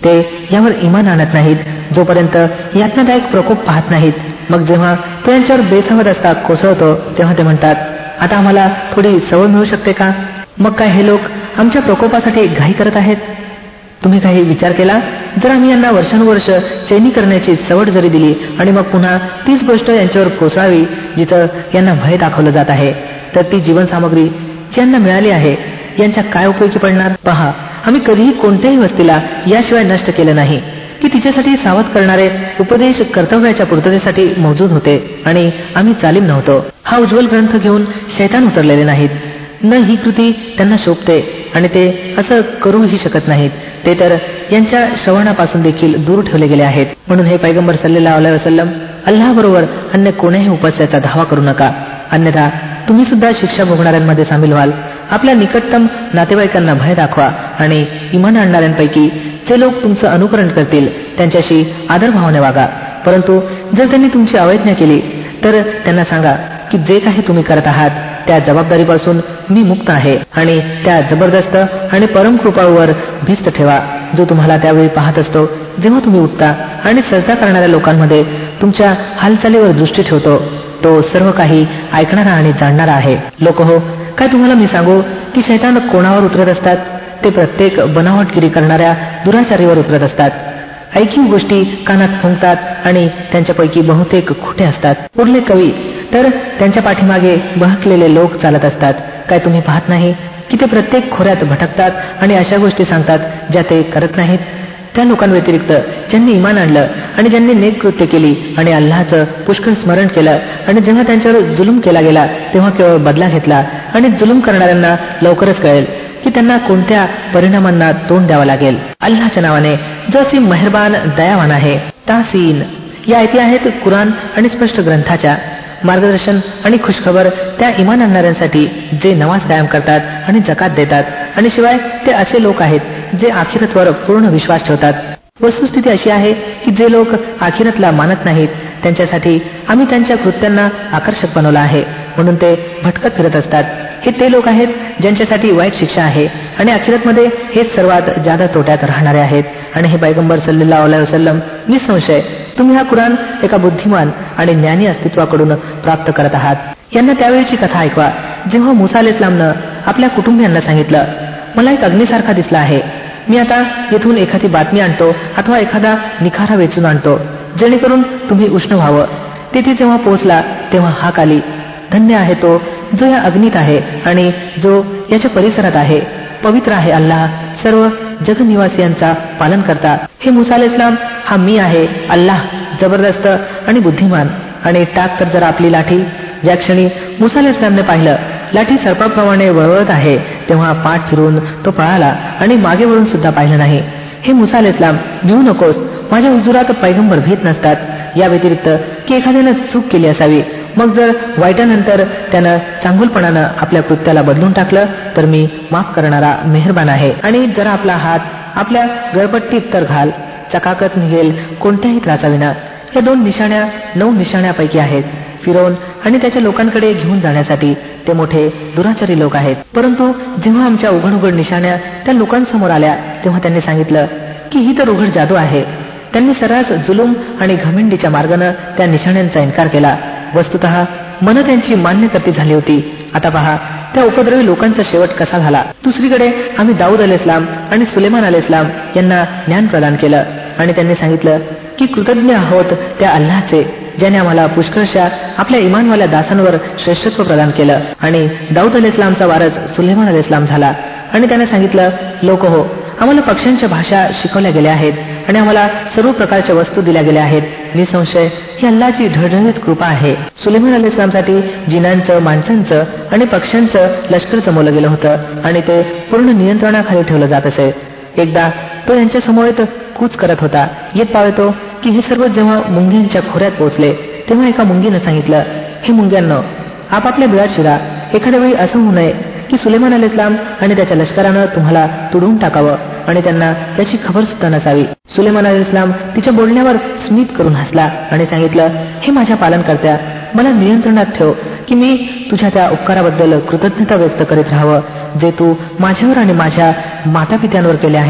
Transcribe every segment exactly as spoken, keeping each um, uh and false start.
ते यावर इमान आणत नाहीत जोपर्यंत यातनादायक प्रकोप पाहत नाहीत. मग जेव्हा तो यांच्यावर बेसावध असता कोसळतो तेव्हा ते म्हणतात, आता आम्हाला थोडी सवय मिळू शकते का? मग काय हे लोक आमच्या प्रकोपासाठी घाई करत आहेत? तुम्ही काही विचार केला, जर आम्ही यांना वर्षानुवर्ष चैनी करण्याची सवड जरी दिली आणि मग पुन्हा तीच गोष्ट यांच्यावर कोसळावी जिथं यांना भय दाखवलं जात आहे, तर ती जीवनसामग्री जी यांना मिळाली आहे यांच्या काय उपयोगी पडणार? पहा, आम्ही कधीही कोणत्याही वस्तीला याशिवाय नष्ट केलं नाही की तिच्यासाठी सावध करणारे उपदेश कर्तव्याच्या पूर्ततेसाठी मौजूद होते आणि आम्ही चालीम नव्हतो. हा उज्ज्वल ग्रंथ घेऊन शैतान उतरलेले नाहीत, न ही कृती त्यांना शोभते आणि ते असं करूही शकत नाहीत. ते तर यांच्या श्रवणापासून देखील दूर ठेवले गेले आहेत. म्हणून हे पैगंबर सल्लल्लाहु अलैहि वसल्लम, अल्लाहबरोबर अन्य कोण्याही उपास्याचा धावा करू नका, अन्यथा तुम्ही सुद्धा शिक्षा भोगणाऱ्यांमध्ये सामील व्हाल. आपल्या निकटतम नातेवाईकांना भय दाखवा आणि इमान आणणाऱ्यांपैकी जे लोक तुमचं अनुकरण करतील त्यांच्याशी आदरभावाने वागा. परंतु जर त्यांनी तुमची अवैज्ञा केली तर त्यांना सांगा की जे काही तुम्ही करत आहात त्या जबाबदारीपासून मी मुक्त आहे आणि त्या जबरदस्त आणि परमकृपावर भिस्त ठेवा जो तुम्हाला त्यावेळी पाहत असतो जेव्हा तुम्ही उठता आणि सजदा करणाऱ्या लोकांमध्ये तुमच्या हालचालीवर दृष्टी ठेवतो. तो सर्व काही ऐकणारा आणि जाणणारा आहे. लोक हो, काय तुम्हाला मी सांगू की शैतान कोणावर उतरत असतात? ते प्रत्येक बनावटगिरी करणाऱ्या दुराचारीवर उतरत असतात. ऐकीव गोष्टी कानात फुंकतात आणि त्यांच्यापैकी बहुतेक खोटे असतात. उरले कवी तर त्यांच्या पाठीमागे बहकलेले लोक चालत असतात. काय तुम्ही पाहत नाही की ते प्रत्येक खोऱ्यात भटकतात आणि अशा गोष्टी सांगतात ज्या ते करत नाहीत? त्या लोकांव्यतिरिक्त ज्यांनी इमान आणलं आणि ज्यांनी नेक कृत्य केली आणि अल्लाहचं पुष्कळ स्मरण केलं आणि जेव्हा त्यांच्यावर जुलूम केला गेला तेव्हा केवळ बदला घेतला आणि जुलूम करणाऱ्यांना लवकरच कळेल की त्यांना कोणत्या परिणामांना तोंड द्यावं लागेल. अल्लाहच्या नावाने जो असीम मेहरबान दयावान आहे. तासीन या आयती आहेत कुराण आणि स्पष्ट ग्रंथाच्या. मार्गदर्शन आणि खुशखबर त्या इमान आणणाऱ्यांसाठी जे नमाज कायम करतात आणि जकात देतात आणि शिवाय ते असे लोक आहेत जे आखिरतवर पूर्ण विश्वास ठेवतात. वस्तुस्थिती अशी आहे की जे लोक आखिरतला मानत नाहीत त्यांच्यासाठी आम्ही त्यांच्या कृत्यांना आकर्षक बनवलं आहे म्हणून ते भटकत फिरत असतात. हे ते लोक आहेत ज्यांच्यासाठी वाईट शिक्षा आहे आणि आखिरतमध्ये हेच सर्वात जादा तोट्यात राहणारे आहेत. आणि हे पैगंबर सल्लल्लाहु अलैहि वसल्लम, निसंशय तुम्ही हा कुराण एका बुद्धिमान आणि ज्ञानी अस्तित्वाकडून प्राप्त करत आहात. यांना त्यावेळीची कथा ऐकवा जेव्हा मुसा अलैहिस्सलामनं आपल्या कुटुंबियांना सांगितलं, मला एक अग्नीसारखा दिसला आहे. मी आता येथून एखादी बातमी आणतो अथवा एखादा निखारा वेचून आणतो जेणेकरून तुम्ही उष्ण व्हावं. तेथे जेव्हा पोहोचला तेव्हा हाक आली, धन्य आहे तो जो या अग्नीत आहे आणि जो याच्या परिसरात आहे. पवित्र आहे अल्लाह सर्व जगनिवासियांचा पालन करता. हे मुसा अलैहिस्सलाम, हा मी आहे अल्लाह जबरदस्त आणि बुद्धिमान. आणि टाक तर जरा आपली लाठी. ज्या क्षणी मुसा अलैहिस्सलामने पाहिलं लाठी सर्पाप्रमाणे वळवळत आहे तेव्हा पाठ फिरून तो पळाला आणि मागे वळून सुद्धा पाहिलं नाही. हे मुसा अलैहिस्सलाम, भिवू नकोस, माझ्या हुजुरात पैगंबर भीत नसतात या व्यतिरिक्त की एखाद्यानं चूक केली असावी. मग जर वाईटानंतर त्यानं चांगुलपणानं आपल्या कृत्याला बदलून टाकलं तर मी माफ करणारा मेहरबान आहे. आणि जरा आपला हात आपल्या गळपट्टीत तर घाल, चकाकत निघेल कोणत्याही त्रासाविना. या दोन निशाण्या नऊ निशाण्यापैकी आहेत. फिरौन आणि त्याच्या लोकांकडे घेऊन जाण्यासाठी ते मोठे दुराचारी लोक आहेत. परंतु जेव्हा आमच्या उघड उघड निशाण्या त्या लोकांसमोर आल्या तेव्हा त्यांनी सांगितलं की ही तर उघड जादू आहे. त्यांनी सर्रास जुलूम आणि घमेंडीच्या मार्गानं त्या निशाण्यांचा इन्कार केला. वस्तुतः मन त्यांची मान्य करती झाली होती. आता पहा त्या उपद्रवी लोकांचा शेवट कसा झाला. दुसरीकडे आम्ही दाऊद अलैहिस्सलाम आणि सुलेमान अलैहिस्सलाम यांना ज्ञान प्रदान केलं आणि त्यांनी सांगितलं की कृतज्ञ आहोत त्या अल्लाहचे ज्याने आम्हाला पुष्कळशा आपल्या इमानवाल्या दासांवर श्रेष्ठत्व प्रदान केलं. आणि दाऊद अलैहिस्सलामचा वारस सुलेमान अलैहिस्सलाम झाला आणि त्याने सांगितलं, लोक हो, आम्हाला पक्ष्यांच्या भाषा शिकवल्या गेल्या आहेत आणि आम्हाला सर्व प्रकारच्या वस्तू दिल्या गेल्या आहेत. निसंशय ही अल्लाची ढळढळीत कृपा आहे. सुलेमान अलैहिस्सलामसाठी जिनांचं, माणसांचं आणि पक्ष्यांचं लष्कर जमवलं गेलं होतं आणि ते पूर्ण नियंत्रणाखाली ठेवलं जात असे. एकदा तो यांच्या समोर कूच करत होता. येत पावतो की हे सर्व जेव्हा मुंग्यांच्या खोऱ्यात पोहोचले तेव्हा एका मुंगीनं सांगितलं, हे मुंग्यांनो, आपापल्या बिळात शिरा. एखाद्या वेळी असं होऊ नये की सुलेमान अलैहिस्सलाम आणि त्याच्या लष्करानं तुम्हाला तुडवून टाकावं आणि त्यांना त्याची खबर सुद्धा नसावी. सुलेमान अलैहिस्सलाम तिच्या बोलण्यावर स्मित करून हसला आणि सांगितलं, हे माझ्या पालनकर्त्या, मला नियंत्रणात ठेव की मी तुझ्या त्या उपकाराबद्दल कृतज्ञता व्यक्त करीत राहावं जे तू माझ्यावर आणि माझ्या मातापित्यांवर केले आहेत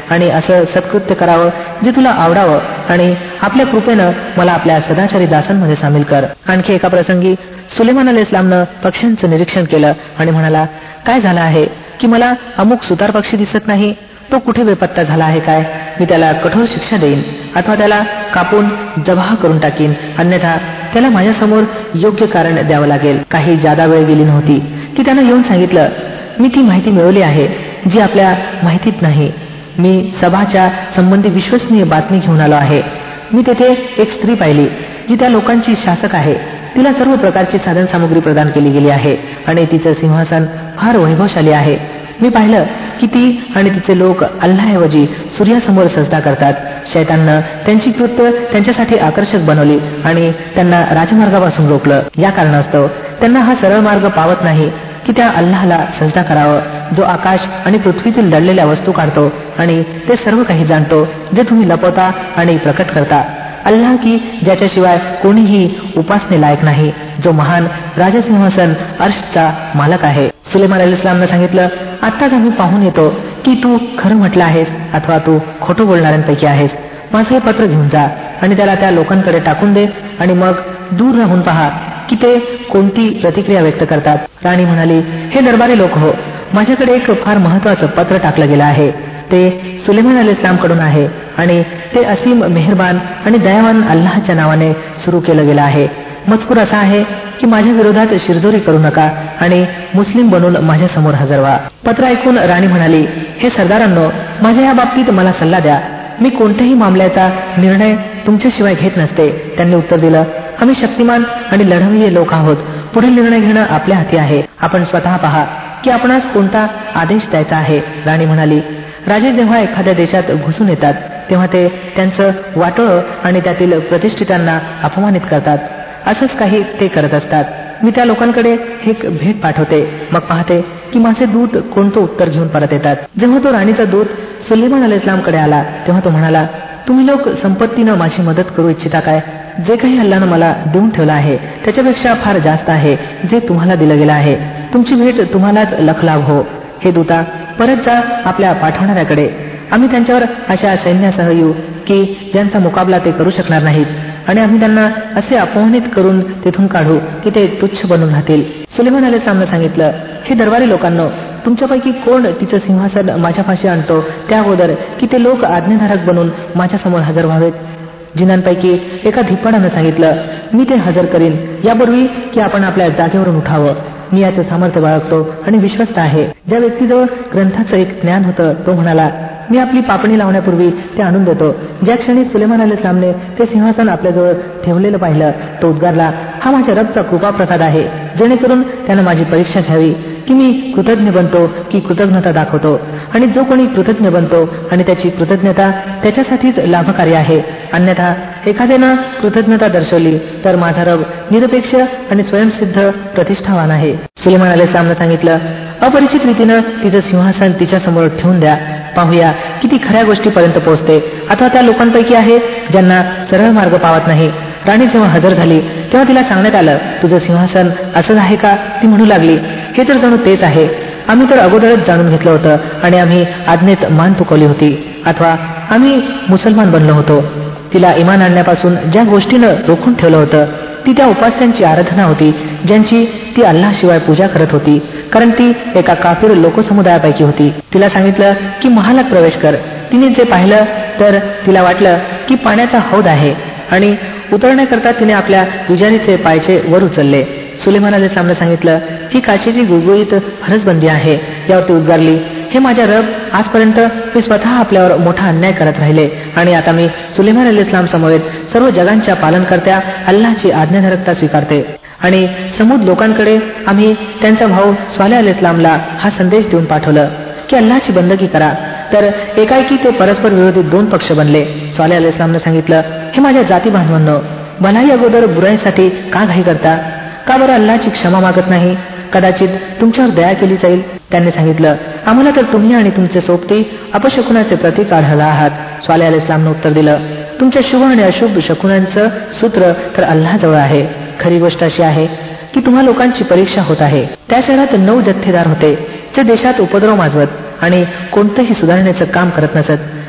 आणि असं सत्कृत्य करावं जे तुला आवडावं आणि आपल्या कृपेनं मला आपल्या सदाचारी दासांमध्ये सामील कर. आणखी एका प्रसंगी सुलेमान अलैहिस्सलामनं पक्ष्यांचं निरीक्षण केलं आणि म्हणाला, काय झालं आहे की मला अमुक सुतार पक्षी दिसत नाही, तो कुठे बेपत्ता झाला आहे काय? मी त्याला कठोर शिक्षा देईन अथवा त्याला कापून जबाह करून टाकीन, अन्यथा त्याला माझ्यासमोर योग्य कारण द्यावं लागेल. काही जादा वेळ गेली नव्हती की त्यानं येऊन सांगितलं, मी ती माहिती मिळवली आहे जी आपल्या माहितीत नाही. मी सभाच्या संबंधी विश्वसनीय बातमी घेऊन आलो आहे. मी तेथे एक स्त्री पाहिली जी त्या लोकांची शासक आहे. तिला सर्व प्रकारची साधन सामुग्री प्रदान केली गेली आहे आणि तिचं सिंहासन फार वैभवशाली आहे. मी पाहिलं की ती आणि तिचे लोक अल्लाहऐवजी सूर्यासमोर सजदा करतात. शैताननं त्यांची कृत्य त्यांच्यासाठी आकर्षक बनवली आणि त्यांना राजमार्गापासून रोखलं. या कारणास्तव त्यांना हा सरळ मार्ग पावत नाही की त्या अल्लाहला सजदा करावं, जो आकाश आणि पृथ्वीतील दडलेल्या वस्तू काढतो आणि ते सर्व काही जाणतो जे तुम्ही लपवता आणि प्रकट करता. अल्लाह की ज्याच्याशिवाय कोणीही उपासने लायक नाही, जो महान राजसिंहासन अर्शचा मालक आहे. सुलेमान अलैहिस्सलामनं सांगितलं, आत्ताच आम्ही पाहून येतो की तू खरं म्हटलं आहेस अथवा तू खोटं बोलणाऱ्यांपैकी आहेस. माझं हे पत्र घेऊन जा आणि त्याला त्या लोकांकडे टाकून दे आणि मग दूर राहून पहा की ते कोणती प्रतिक्रिया व्यक्त करतात. राणी म्हणाली, हे दरबारी लोक हो, माझ्याकडे एक फार महत्वाचं पत्र टाकलं गेलं आहे. ते सुलेमान अलैहिस्सलाम कडून आहे आणि ते असीम मेहरबान आणि दयावान अल्लाहच्या नावाने सुरू केलं गेलं आहे. मजकूर असा आहे की माझ्या विरोधात शिरजोरी करू नका आणि मुस्लिम बनून माझ्या समोर हजर व्हा. पत्र ऐकून राणी म्हणाली, हे सरदारांनो, माझ्या या बाबतीत मला सल्ला द्या. मी कोणत्याही मामल्याचा निर्णय तुमच्याशिवाय घेत नसते. त्यांनी उत्तर दिलं, आम्ही शक्तिमान आणि लढवय्ये लोक आहोत. पुढील निर्णय घेणं आपल्या हाती आहे. आपण स्वतः पहा की आपणास कोणता आदेश द्यायचा आहे. राणी म्हणाली, राजे जेव्हा एखाद्या देशात घुसून येतात तेव्हा ते त्यांचं वाटोळं आणि त्यातील प्रतिष्ठितांना अपमानित करतात. असंच काही ते करत असतात. मी त्या लोकांकडे एक भेट पाठवते, मग पाहते की माझे दूत कोणतं उत्तर घेऊन परत येतात. जेव्हा तो राणीचा दूत सुलेमान अलैहिस्सलामकडे आला तेव्हा तो म्हणाला, तुम्ही लोक संपत्तीनं माझी मदत करू इच्छिता काय? जे काही अल्लाहनं मला देऊन ठेवलं आहे त्याच्यापेक्षा फार जास्त आहे जे तुम्हाला दिलं गेलं आहे. तुमची भेट तुम्हालाच लखलाभ हो. हे दूता, परत जा आपल्या पाठवणाऱ्याकडे. आम्ही त्यांच्यावर अशा सैन्यासह येऊ की ज्यांचा मुकाबला ते करू शकणार नाहीत आणि आम्ही त्यांना असे अपमानित करून तिथून काढू की ते तुच्छ बनून राहतील. सुलेमान अलैहिस्सलामनं सांगितलं, हे दरबारी लोकांनो, तुमच्यापैकी कोण तिचं सिंहासन माझ्यापाशी आणतो त्या अगोदर की ते लोक आज्ञाधारक बनून माझ्यासमोर हजर व्हावेत. जिनांपैकी एका धिप्पाडानं सांगितलं, मी ते हजर करीन यापूर्वी की आपण आपल्या जागेवरून उठावं. मी याचं सामर्थ्य बाळगतो आणि विश्वस्त आहे. ज्या व्यक्तीजवळ ग्रंथाचं एक ज्ञान होतं तो म्हणाला, मी आपली पापणी लावण्यापूर्वी ते आणून देतो. ज्या क्षणी सुलेमान अलैहिस्सलामने ते सिंहासन आपल्याजवळ ठेवलेलं पाहिलं तो उद्गारला, हा माझ्या रबचा कृपाप्रसाद आहे, जेणेकरून त्यानं माझी परीक्षा घ्यावी की मी कृतज्ञ बनतो की कृतज्ञता दाखवतो. आणि जो कोणी कृतज्ञ बनतो आणि त्याची कृतज्ञता त्याच्यासाठीच लाभकारी आहे, अन्यथा एखाद्यानं कृतज्ञता दर्शवली तर माझा रब निरपेक्ष आणि स्वयंसिद्ध प्रतिष्ठावान आहे. सुलेमान अलैहिस्सलामनं सांगितलं, अपरिचित रीतीनं तिचं सिंहासन तिच्या समोर ठेवून द्या. पाहूया की ती खऱ्या गोष्टीपर्यंत पोहोचते अथवा त्या लोकांपैकी आहे ज्यांना सरळ मार्ग पावत नाही. राणी जेव्हा हजर झाली तेव्हा तिला सांगण्यात आलं, तुझं सिंहासन असंच आहे का? ती म्हणू लागली, हे तर जणू तेच आहे. आम्ही तर अगोदरच जाणून घेतलं होतं आणि आम्ही आज्ञेत मान तुकवली होती अथवा आम्ही मुसलमान बनलो होतो. तिला इमान आणण्यापासून ज्या गोष्टीनं रोखून ठेवलं होतं ती त्या उपास्यांची आराधना होती ज्यांची ती अल्लाशिवाय पूजा करत होती, कारण ती एका काफिर लोकसमुदायापैकी होती. तिला सांगितलं की महालात प्रवेश कर. तिने जे पाहिलं तर तिला वाटलं की पाण्याचा हौद आहे आणि उतरण्याकरता तिने आपल्या पुजारीचे पायचे वर उचलले. सुलेमान अलैहिस्सलामनं सांगितलं, ही काचेची गुळगुळीत फरसबंदी आहे. यावर ती उद्गारली, हे माझ्या रब, आजपर्यंत मी स्वतः आपल्यावर मोठा अन्याय करत राहिले आणि आता मी सुलेमान अलैहिस्सलाम समवेत सर्व जगांच्या पालनकर्त्या अल्लाहची आज्ञाधारकता स्वीकारते. आणि समूद लोकांकडे आम्ही त्यांचा भाऊ स्वालेह अलैहिस्सलामला हा संदेश देऊन पाठवलं की अल्लाहची बंदगी करा. तर एकाएकी ते परस्पर विरोधी दोन पक्ष बनले. स्वालेह अलैहिस्सलामनं सांगितलं, हे माझ्या जाती बांधवांनो, भलाई अगोदर बुराईसाठी का घाई करता? का बरं अल्लाहची क्षमा मागत नाही? कदाचित तुमच्यावर दया केली जाईल. त्यांनी सांगितलं, आम्हाला तर तुम्ही आणि तुमचे सोबती अपशकुनाचे प्रतीक आढळला आहात. स्वालेह अलैहिस्सलामनं उत्तर दिलं, तुमच्या शुभ आणि अशुभ शकुनांचं सूत्र तर अल्लाहजवळ आहे. खरी गोष्ट अशी आहे की तुम्हा लोकांची परीक्षा होत आहे. त्या शहरात नऊ जथ्थेदार होते जे देशात उपद्रव माजवत आणि कोणतंही सुधारणेचं काम करत नसत.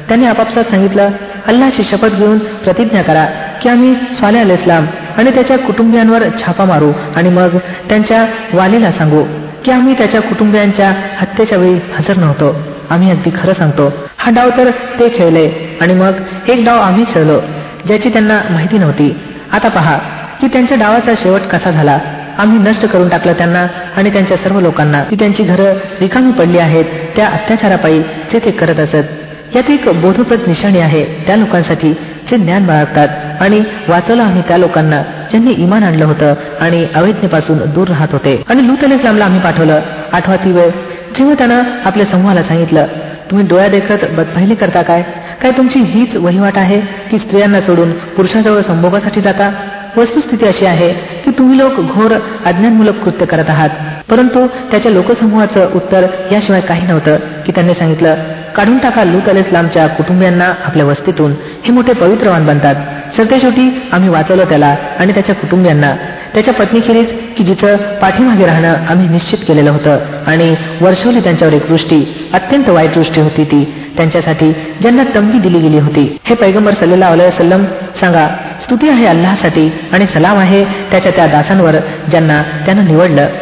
त्यांनी आपापसात सांगितलं, अल्लाची शपथ घेऊन प्रतिज्ञा करा की आम्ही स्वालेह अलैहिस्सलाम आणि त्याच्या कुटुंबियांवर छापा मारू आणि मग त्यांच्या वालीला सांगू की आम्ही त्याच्या कुटुंबियांच्या हत्येच्या वेळी हजर नव्हतो. आम्ही अगदी खरं सांगतो. हा डाव तर ते खेळले आणि मग एक डाव आम्ही खेळलो ज्याची त्यांना माहिती नव्हती. आता पहा की त्यांच्या डावाचा शेवट कसा झाला. आम्ही नष्ट करून टाकलं त्यांना आणि त्यांच्या सर्व लोकांना. ती त्यांची घरं रिकामी पडली आहेत त्या अत्याचारापायी जे ते करत असत. यात एक बोधप्रद निशाणी आहे त्या लोकांसाठी जे ज्ञान बाळगतात आणि वाचवलं आम्ही त्या लोकांना ज्यांनी इमान आणलं होतं आणि अवैज्ञेपासून दूर राहत होते. आणि लूत अलैहिस्सलामला आम्ही पाठवलं. आठवा ती वेळ जेव्हा त्यानं आपल्या समूहाला सांगितलं, तुम्ही डोळ्या देखत बदपाहिली करता काय? काय तुमची हीच वहिवाट आहे की स्त्रियांना सोडून पुरुषाजवळ संभोगासाठी जाता? वस्तुस्थिती अशी आहे की तुम्ही लोक घोर अज्ञानमूलक कृत्य करत आहात. परंतु त्याच्या लोकसमूहाचं उत्तर याशिवाय काही नव्हतं की त्यांनी सांगितलं, काढून टाका लूत अलैहिस्सलामच्या कुटुंबियांना आपल्या वस्तीतून. हे मोठे पवित्रवान बनतात. सरतेशेवटी आम्ही वाचवलं त्याला आणि त्याच्या कुटुंबियांना, त्याच्या पत्नीखेरीज की जिचं पाठीमागे राहणं आम्ही निश्चित केलेलं होतं, आणि वर्षवली त्यांच्यावर एक दृष्टी, अत्यंत वाईट दृष्टी होती ती त्यांच्यासाठी ज्यांना तंबी दिली गेली होती. हे पैगंबर सल्लल्लाहु अलैहि वसल्लम सांगा, स्तुती आहे अल्लाहसाठी आणि सलाम आहे त्याच्या त्या दासांवर ज्यांना त्यानं निवडलं